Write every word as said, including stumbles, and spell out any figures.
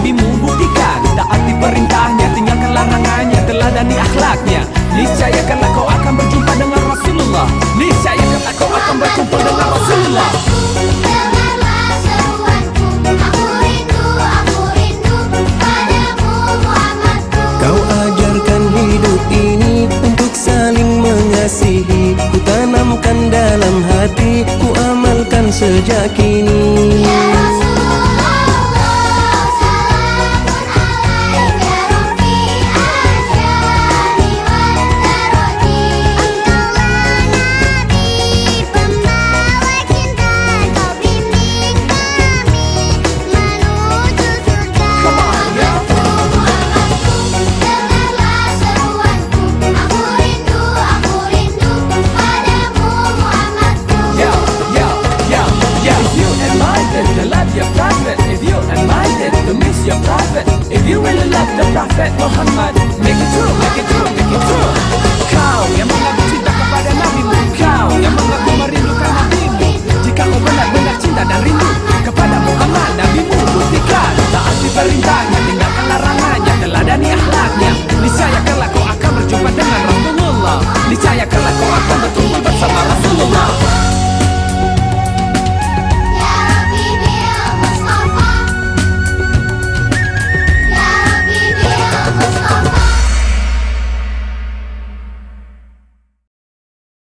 Nabimu buktikan, taati perintahnya, tinggalkan larangannya, teladani akhlaknya. Niscaya kelak kau akan berjumpa dengan Rasulullah. Niscaya kelak kau akan berjumpa dengan Rasulullah. Dengarlah seruanku, aku rindu, aku rindu padamu Muhammadku. Kau ajarkan hidup ini untuk saling mengasihi. Ku tanamkan dalam hati, ku amalkan sejak kini. Ya Rasulullah, salamun alaika Rabbi asyari wal darodi. Engkaulah Nabi, pembawa cinta, kau bimbing kami menuju surga. Muhammadku, Muhammadku, dengarlah seruanku, aku rindu, aku rindu padamu Muhammadku. Yo, yo, yo, yo. If you admire it, to love your prophet. If you admire it, to miss your prophet. If you really love the prophet Muhammad, make it true, make it true, make it true.